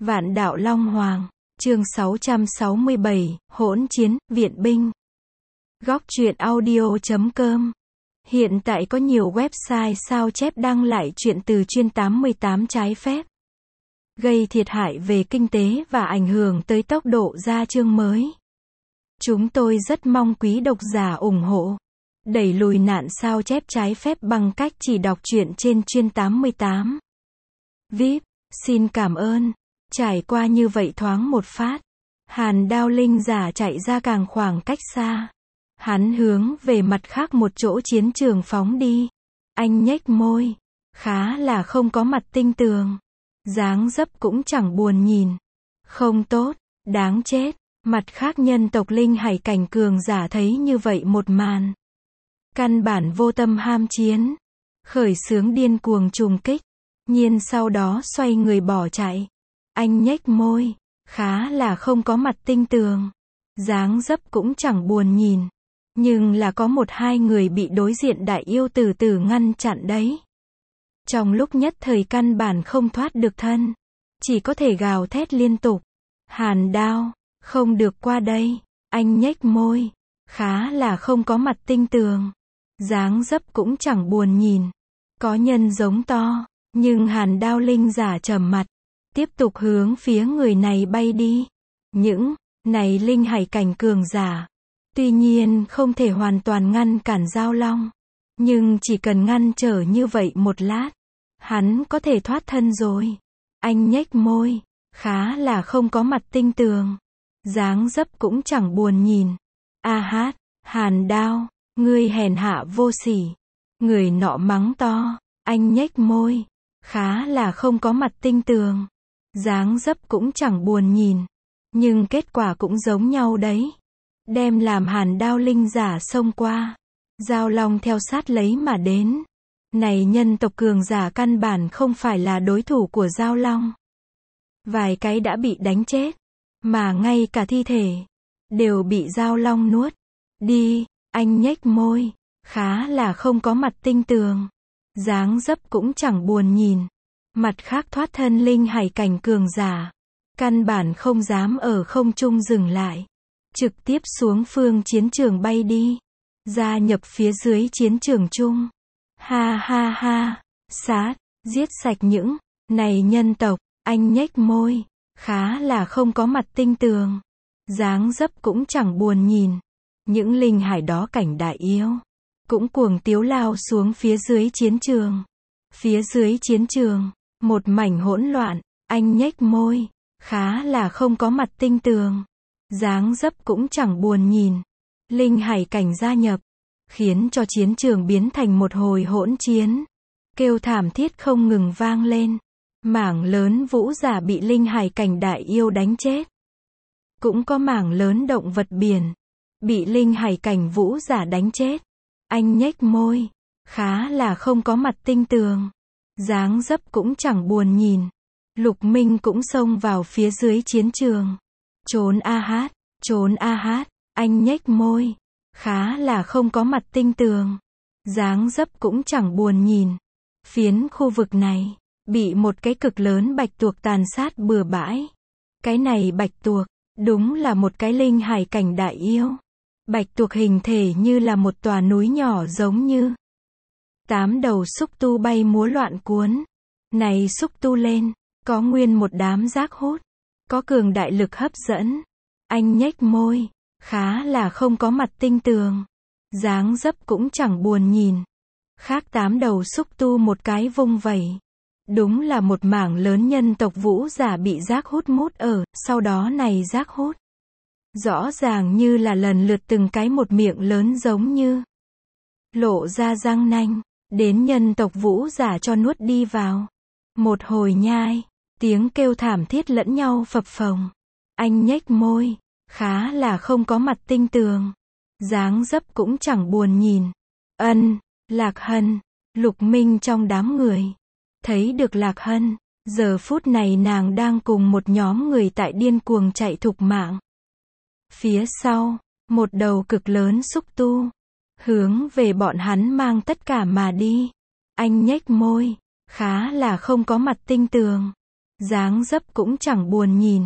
Vạn đạo Long Hoàng, chương 667, hỗn chiến, viện binh. Góc truyện audio.com. Hiện tại có nhiều website sao chép đăng lại truyện từ chuyên 88 trái phép, gây thiệt hại về kinh tế và ảnh hưởng tới tốc độ ra chương mới. Chúng tôi rất mong quý độc giả ủng hộ, đẩy lùi nạn sao chép trái phép bằng cách chỉ đọc truyện trên chuyên 88. VIP, xin cảm ơn. Trải qua như vậy thoáng một phát, Hàn Đao Linh giả chạy ra càng khoảng cách xa. Hắn hướng về mặt khác một chỗ chiến trường phóng đi. Anh nhếch môi, khá là không có mặt tinh tường. Dáng dấp cũng chẳng buồn nhìn. Không tốt, đáng chết. Mặt khác nhân tộc linh hải cảnh cường giả thấy như vậy một màn, căn bản vô tâm ham chiến, khởi xướng điên cuồng trùng kích, nhiên sau đó xoay người bỏ chạy. Anh nhếch môi, khá là không có mặt tinh tường, dáng dấp cũng chẳng buồn nhìn, nhưng là có một hai người bị đối diện đại yêu từ từ ngăn chặn đấy. Trong lúc nhất thời căn bản không thoát được thân, chỉ có thể gào thét liên tục. Hàn Đao, không được qua đây. Anh nhếch môi, khá là không có mặt tinh tường, dáng dấp cũng chẳng buồn nhìn. Có nhân giống to, nhưng Hàn Đao Linh giả trầm mặt, tiếp tục hướng phía người này bay đi. Những này linh hải cảnh cường giả, tuy nhiên không thể hoàn toàn ngăn cản Giao Long, nhưng chỉ cần ngăn trở như vậy một lát, hắn có thể thoát thân rồi. Anh nhếch môi, khá là không có mặt tinh tường, dáng dấp cũng chẳng buồn nhìn. A hát, Hàn Đao, ngươi hèn hạ vô sỉ. Người nọ mắng to. Anh nhếch môi, khá là không có mặt tinh tường, dáng dấp cũng chẳng buồn nhìn, nhưng kết quả cũng giống nhau đấy. Đem làm Hàn Đao Linh giả xông qua, Giao Long theo sát lấy mà đến. Này nhân tộc cường giả căn bản không phải là đối thủ của Giao Long. Vài cái đã bị đánh chết, mà ngay cả thi thể đều bị Giao Long nuốt đi. Anh nhếch môi, khá là không có mặt tinh tường, dáng dấp cũng chẳng buồn nhìn. Mặt khác thoát thân linh hải cảnh cường giả, căn bản không dám ở không trung dừng lại, trực tiếp xuống phương chiến trường bay đi, gia nhập phía dưới chiến trường chung. Ha ha ha, sát, giết sạch những này nhân tộc. Anh nhếch môi, khá là không có mặt tinh tường, dáng dấp cũng chẳng buồn nhìn. Những linh hải đó cảnh đại yêu cũng cuồng tiếu lao xuống phía dưới chiến trường. Phía dưới chiến trường, một mảnh hỗn loạn. Anh nhếch môi, khá là không có mặt tinh tường, dáng dấp cũng chẳng buồn nhìn. Linh hải cảnh gia nhập, khiến cho chiến trường biến thành một hồi hỗn chiến. Kêu thảm thiết không ngừng vang lên. Mảng lớn vũ giả bị linh hải cảnh đại yêu đánh chết. Cũng có mảng lớn động vật biển bị linh hải cảnh vũ giả đánh chết. Anh nhếch môi, khá là không có mặt tinh tường, dáng dấp cũng chẳng buồn nhìn. Lục Minh cũng xông vào phía dưới chiến trường. Trốn a hát, trốn a hát. Anh nhếch môi, khá là không có mặt tinh tường, dáng dấp cũng chẳng buồn nhìn. Phiến khu vực này bị một cái cực lớn bạch tuộc tàn sát bừa bãi. Cái này bạch tuộc, đúng là một cái linh hải cảnh đại yêu. Bạch tuộc hình thể như là một tòa núi nhỏ giống như 8 đầu xúc tu bay múa loạn cuốn. Này xúc tu lên, có nguyên một đám giác hút, có cường đại lực hấp dẫn. Anh nhếch môi, khá là không có mặt tinh tường, dáng dấp cũng chẳng buồn nhìn. Khác 8 đầu xúc tu một cái vung vẩy. Đúng là một mảng lớn nhân tộc vũ giả bị giác hút mút ở, sau đó này giác hút rõ ràng như là lần lượt từng cái một miệng lớn giống như lộ ra răng nanh, đến nhân tộc vũ giả cho nuốt đi vào. Một hồi nhai, tiếng kêu thảm thiết lẫn nhau phập phồng. Anh nhếch môi, khá là không có mặt tinh tường, dáng dấp cũng chẳng buồn nhìn. Lạc Hân, Lục Minh trong đám người thấy được Lạc Hân, giờ phút này nàng đang cùng một nhóm người tại điên cuồng chạy thục mạng. Phía sau, một đầu cực lớn xúc tu, hướng về bọn hắn mang tất cả mà đi. Anh nhếch môi, khá là không có mặt tinh tường, dáng dấp cũng chẳng buồn nhìn.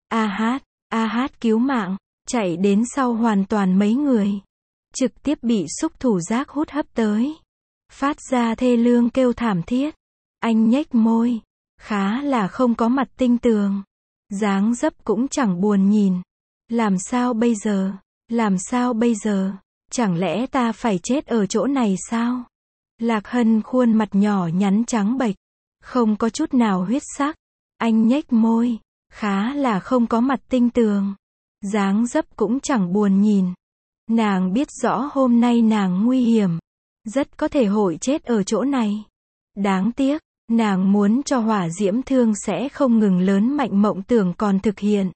A hát cứu mạng, chạy đến sau hoàn toàn mấy người. Trực tiếp bị xúc thủ giác hút hấp tới. Phát ra thê lương kêu thảm thiết. Anh nhếch môi. Khá là không có mặt tinh tường. Dáng dấp cũng chẳng buồn nhìn. Làm sao bây giờ? Làm sao bây giờ? Chẳng lẽ ta phải chết ở chỗ này sao? Lạc Hân khuôn mặt nhỏ nhắn trắng bệch. Không có chút nào huyết sắc. Anh nhếch môi. Khá là không có mặt tinh tường. Dáng dấp cũng chẳng buồn nhìn. Nàng biết rõ hôm nay nàng nguy hiểm. Rất có thể hội chết ở chỗ này. Đáng tiếc, nàng muốn cho hỏa diễm thương sẽ không ngừng lớn mạnh mộng tưởng còn thực hiện.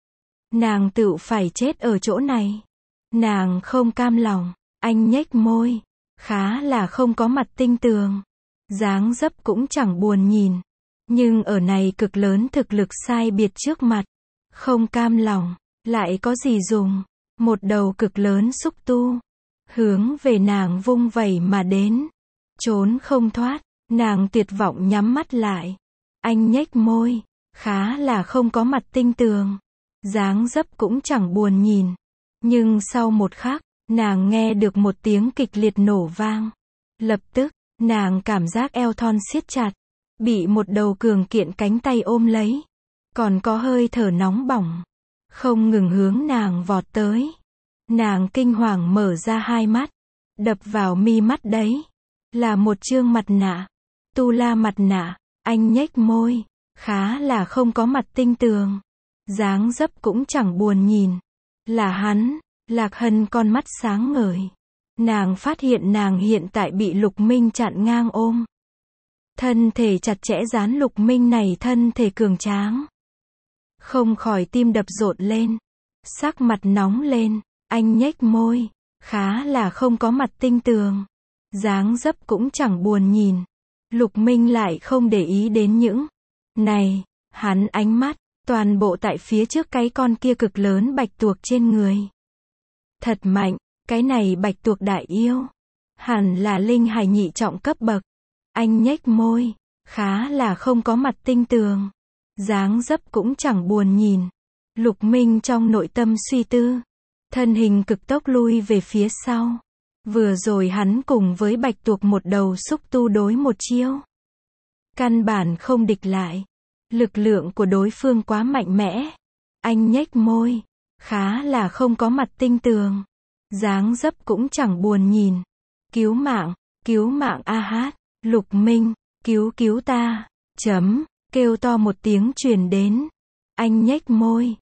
Nàng tự phải chết ở chỗ này. Nàng không cam lòng. Anh nhếch môi. Khá là không có mặt tinh tường. Dáng dấp cũng chẳng buồn nhìn. Nhưng ở này cực lớn thực lực sai biệt trước mặt. Không cam lòng. Lại có gì dùng. Một đầu cực lớn xúc tu. Hướng về nàng vung vẩy mà đến. Trốn không thoát. Nàng tuyệt vọng nhắm mắt lại. Anh nhếch môi. Khá là không có mặt tinh tường. Dáng dấp cũng chẳng buồn nhìn. Nhưng sau một khắc, nàng nghe được một tiếng kịch liệt nổ vang. Lập tức, nàng cảm giác eo thon siết chặt. Bị một đầu cường kiện cánh tay ôm lấy. Còn có hơi thở nóng bỏng. Không ngừng hướng nàng vọt tới. Nàng kinh hoàng mở ra hai mắt. Đập vào mi mắt đấy. Là một chương mặt nạ. Tu la mặt nạ. Anh nhếch môi. Khá là không có mặt tinh tường. Dáng dấp cũng chẳng buồn nhìn. Là hắn. Lạc Hân con mắt sáng ngời. Nàng phát hiện nàng hiện tại bị Lục Minh chặn ngang ôm. Thân thể chặt chẽ dán Lục Minh này thân thể cường tráng. Không khỏi tim đập rộn lên. Sắc mặt nóng lên. Anh nhếch môi. Khá là không có mặt tinh tường. Dáng dấp cũng chẳng buồn nhìn. Lục Minh lại không để ý đến những này. Hắn ánh mắt toàn bộ tại phía trước cái con kia cực lớn bạch tuộc trên người. Thật mạnh. Cái này bạch tuộc đại yêu. Hẳn là linh hải nhị trọng cấp bậc. Anh nhếch môi. Khá là không có mặt tinh tường. Dáng dấp cũng chẳng buồn nhìn. Lục Minh trong nội tâm suy tư. Thân hình cực tốc lui về phía sau. Vừa rồi hắn cùng với bạch tuộc một đầu xúc tu đối một chiêu. Căn bản không địch lại. Lực lượng của đối phương quá mạnh mẽ. Anh nhếch môi. Khá là không có mặt tinh tường. Dáng dấp cũng chẳng buồn nhìn. Cứu mạng a hát. Lục Minh, cứu ta. Kêu to một tiếng truyền đến. Anh nhếch môi.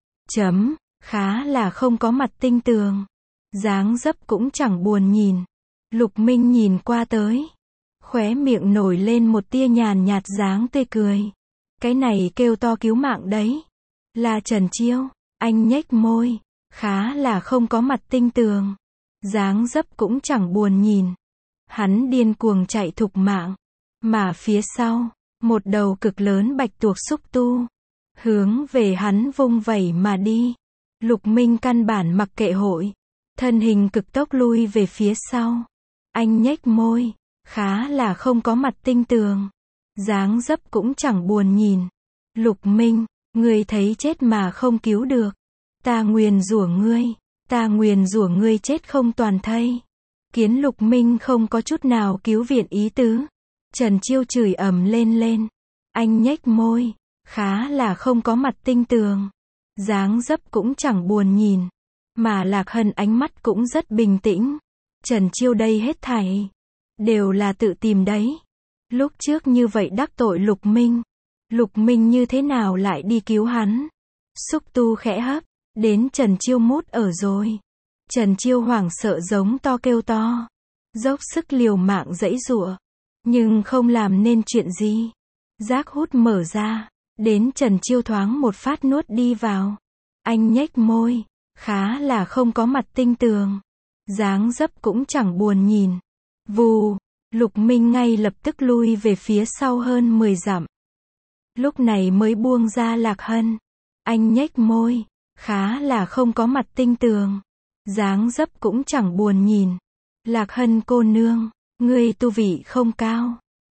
Khá là không có mặt tinh tường. Dáng dấp cũng chẳng buồn nhìn. Lục Minh nhìn qua tới. Khóe miệng nổi lên một tia nhàn nhạt dáng tươi cười. Cái này kêu to cứu mạng đấy. Là Trần Chiêu. Anh nhếch môi. Khá là không có mặt tinh tường. Dáng dấp cũng chẳng buồn nhìn. Hắn điên cuồng chạy thục mạng. Mà phía sau, một đầu cực lớn bạch tuộc xúc tu. Hướng về hắn vung vẩy mà đi. Lục Minh căn bản mặc kệ hội. Thân hình cực tốc lui về phía sau. Anh nhếch môi. Khá là không có mặt tinh tường. Dáng dấp cũng chẳng buồn nhìn. Lục Minh, ngươi thấy chết mà không cứu được. Ta nguyền rủa ngươi. Ta nguyền rủa ngươi chết không toàn thây. Kiến Lục Minh không có chút nào cứu viện ý tứ. Trần Chiêu chửi ầm lên. Anh nhếch môi. Khá là không có mặt tinh tường. Dáng dấp cũng chẳng buồn nhìn. Mà Lạc Hân ánh mắt cũng rất bình tĩnh. Trần Chiêu đây hết thảy. Đều là tự tìm đấy. Lúc trước như vậy đắc tội Lục Minh. Lục Minh như thế nào lại đi cứu hắn. Xúc tu khẽ hấp. Đến Trần Chiêu mút ở rồi. Trần Chiêu hoảng sợ giống to kêu to. Dốc sức liều mạng giãy giụa. Nhưng không làm nên chuyện gì. Giác hút mở ra. Đến Trần Chiêu thoáng một phát nuốt đi vào. Anh nhếch môi. Khá là không có mặt tinh tường. Dáng dấp cũng chẳng buồn nhìn. Vù. Lục Minh ngay lập tức lui về phía sau hơn 10 dặm. Lúc này mới buông ra Lạc Hân. Anh nhếch môi. Khá là không có mặt tinh tường. Dáng dấp cũng chẳng buồn nhìn. Lạc Hân cô nương. Ngươi tu vị không cao.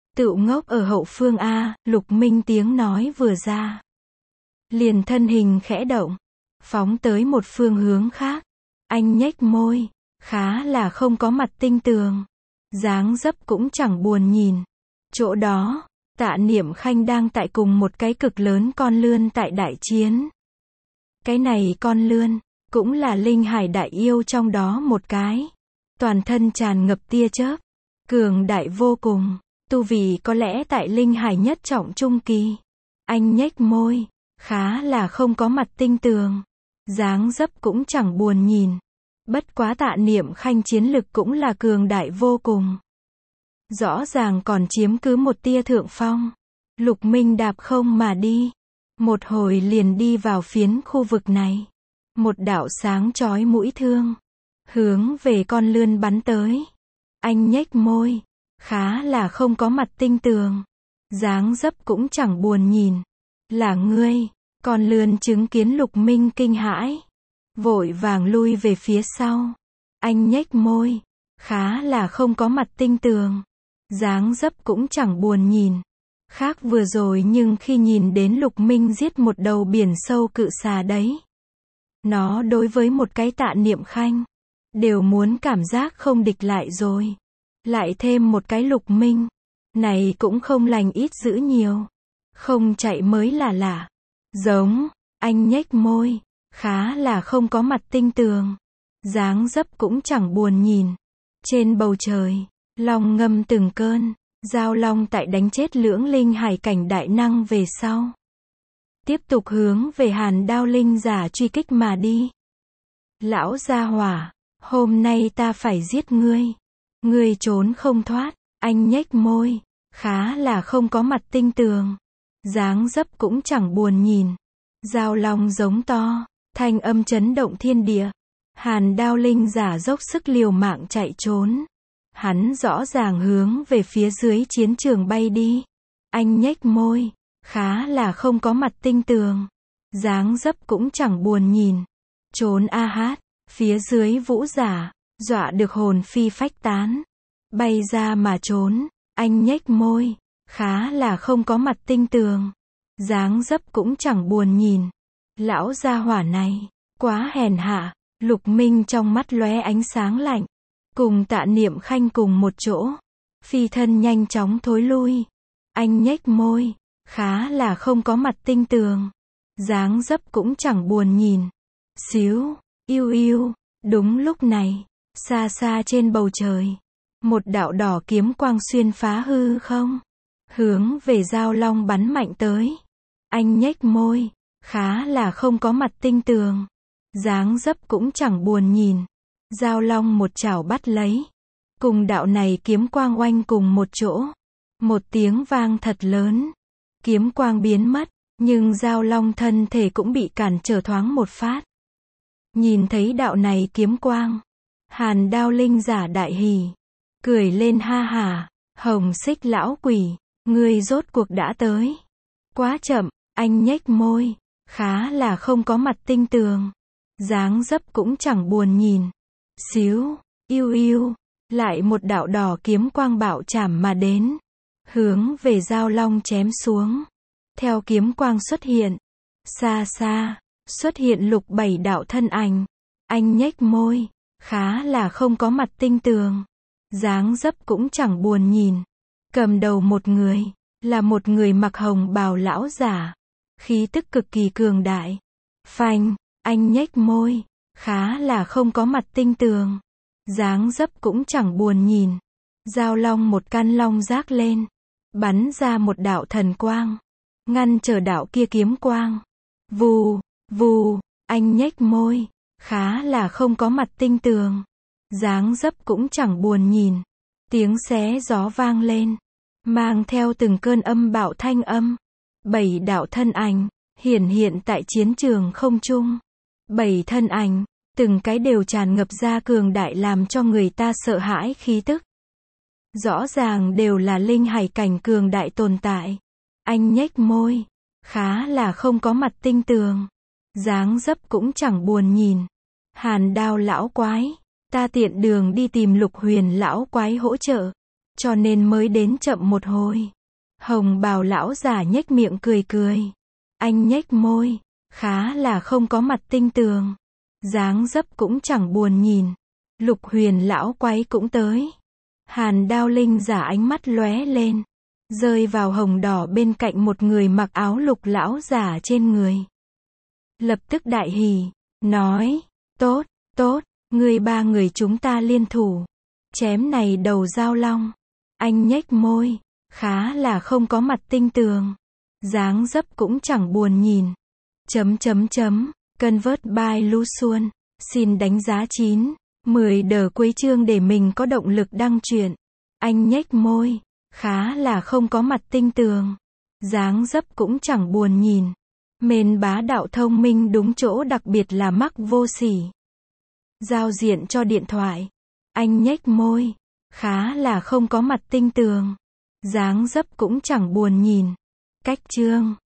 Tựu ngốc ở hậu phương a, Lục Minh tiếng nói vừa ra. Liền thân hình khẽ động, phóng tới một phương hướng khác. Anh nhếch môi, khá là không có mặt tinh tường. Dáng dấp cũng chẳng buồn nhìn. Chỗ đó, Tạ Niệm Khanh đang tại cùng một cái cực lớn con lươn tại đại chiến. Cái này con lươn, cũng là linh hải đại yêu trong đó một cái. Toàn thân tràn ngập tia chớp, cường đại vô cùng, tu vi có lẽ tại linh hải nhất trọng trung kỳ. Anh nhếch môi, khá là không có mặt tinh tường. Dáng dấp cũng chẳng buồn nhìn. Bất quá Tạ Niệm Khanh chiến lực cũng là cường đại vô cùng. Rõ ràng còn chiếm cứ một tia thượng phong. Lục Minh đạp không mà đi. Một hồi liền đi vào phiến khu vực này. Một đạo sáng chói mũi thương, hướng về con lươn bắn tới. Anh nhếch môi, khá là không có mặt tinh tường. Dáng dấp cũng chẳng buồn nhìn. Là ngươi. Con lươn chứng kiến Lục Minh kinh hãi, vội vàng lui về phía sau. Anh nhếch môi, khá là không có mặt tinh tường. Dáng dấp cũng chẳng buồn nhìn. Khác vừa rồi nhưng khi nhìn đến Lục Minh giết một đầu biển sâu cự xà đấy. Nó đối với một cái Tạ Niệm Khanh, đều muốn cảm giác không địch lại rồi. Lại thêm một cái Lục Minh, này cũng không lành ít dữ nhiều. Không chạy mới là lạ. Giống, anh nhếch môi, khá là không có mặt tinh tường. Dáng dấp cũng chẳng buồn nhìn. Trên bầu trời, long ngâm từng cơn. Giao long tại đánh chết lưỡng linh hải cảnh đại năng về sau, tiếp tục hướng về Hàn Đao linh giả truy kích mà đi. Lão gia hỏa, hôm nay ta phải giết ngươi. Ngươi trốn không thoát. Anh nhếch môi, khá là không có mặt tinh tường. Dáng dấp cũng chẳng buồn nhìn. Giao long giống to, thanh âm chấn động thiên địa. Hàn Đao linh giả dốc sức liều mạng chạy trốn. Hắn rõ ràng hướng về phía dưới chiến trường bay đi. Anh nhếch môi, khá là không có mặt tinh tường. Dáng dấp cũng chẳng buồn nhìn. Trốn a hát, phía dưới vũ giả, dọa được hồn phi phách tán. Bay ra mà trốn. Anh nhếch môi, khá là không có mặt tinh tường. Dáng dấp cũng chẳng buồn nhìn. Lão gia hỏa này, quá hèn hạ. Lục Minh trong mắt lóe ánh sáng lạnh. Cùng Tạ Niệm Khanh cùng một chỗ. Phi thân nhanh chóng thối lui. Anh nhếch môi, khá là không có mặt tinh tường. Dáng dấp cũng chẳng buồn nhìn. Xíu, yêu yêu. Đúng lúc này, xa xa trên bầu trời, một đạo đỏ kiếm quang xuyên phá hư không, hướng về Giao Long bắn mạnh tới. Anh nhếch môi, khá là không có mặt tinh tường. Dáng dấp cũng chẳng buồn nhìn. Giao Long một chảo bắt lấy. Cùng đạo này kiếm quang oanh cùng một chỗ. Một tiếng vang thật lớn. Kiếm quang biến mất, nhưng Giao Long thân thể cũng bị cản trở thoáng một phát. Nhìn thấy đạo này kiếm quang, Hàn Đao linh giả đại hỉ, cười lên ha hả. Hồng Xích lão quỷ, ngươi rốt cuộc đã tới. Quá chậm. Anh nhếch môi, khá là không có mặt tinh tường. Dáng dấp cũng chẳng buồn nhìn. Xíu, yêu yêu. Lại một đạo đỏ kiếm quang bạo chảm mà đến, hướng về Giao Long chém xuống. Theo kiếm quang xuất hiện, xa xa xuất hiện lục bảy đạo thân ảnh. Anh nhếch môi, khá là không có mặt tinh tường. Dáng dấp cũng chẳng buồn nhìn. Cầm đầu một người, là một người mặc hồng bào lão giả, khí tức cực kỳ cường đại. Phanh, anh nhếch môi, khá là không có mặt tinh tường. Dáng dấp cũng chẳng buồn nhìn. Giao Long một căn long rác lên, bắn ra một đạo thần quang, ngăn trở đạo kia kiếm quang. Vù, vù, anh nhếch môi, khá là không có mặt tinh tường. Dáng dấp cũng chẳng buồn nhìn. Tiếng xé gió vang lên, mang theo từng cơn âm bạo thanh âm. 7 đạo thân ảnh hiển hiện tại chiến trường không trung. 7 thân ảnh, từng cái đều tràn ngập ra cường đại làm cho người ta sợ hãi khí tức. Rõ ràng đều là linh hải cảnh cường đại tồn tại. Anh nhếch môi, khá là không có mặt tinh tường. Dáng dấp cũng chẳng buồn nhìn. Hàn Đao lão quái, ta tiện đường đi tìm Lục Huyền lão quái hỗ trợ. cho nên mới đến chậm một hồi. Hồng bào lão giả nhếch miệng cười cười. Anh nhếch môi, khá là không có mặt tinh tường. Dáng dấp cũng chẳng buồn nhìn. Lục Huyền lão quái cũng tới. Hàn Đao Linh giả ánh mắt lóe lên, rơi vào hồng đỏ bên cạnh một người mặc áo lục lão giả trên người. Lập tức đại hỉ, nói, tốt, tốt, người ba người chúng ta liên thủ, chém này đầu giao long. Anh nhếch môi, khá là không có mặt tinh tường. Dáng dấp cũng chẳng buồn nhìn. Convert by Luxuan. Xin đánh giá 9/10 đờ cuối chương để mình có động lực đăng truyện. Anh nhếch môi, khá là không có mặt tinh tường. Dáng dấp cũng chẳng buồn nhìn. Mên bá đạo thông minh đúng chỗ, đặc biệt là mắc vô sỉ. Giao diện cho điện thoại. Anh nhếch môi, khá là không có mặt tinh tường. Dáng dấp cũng chẳng buồn nhìn. Cách chương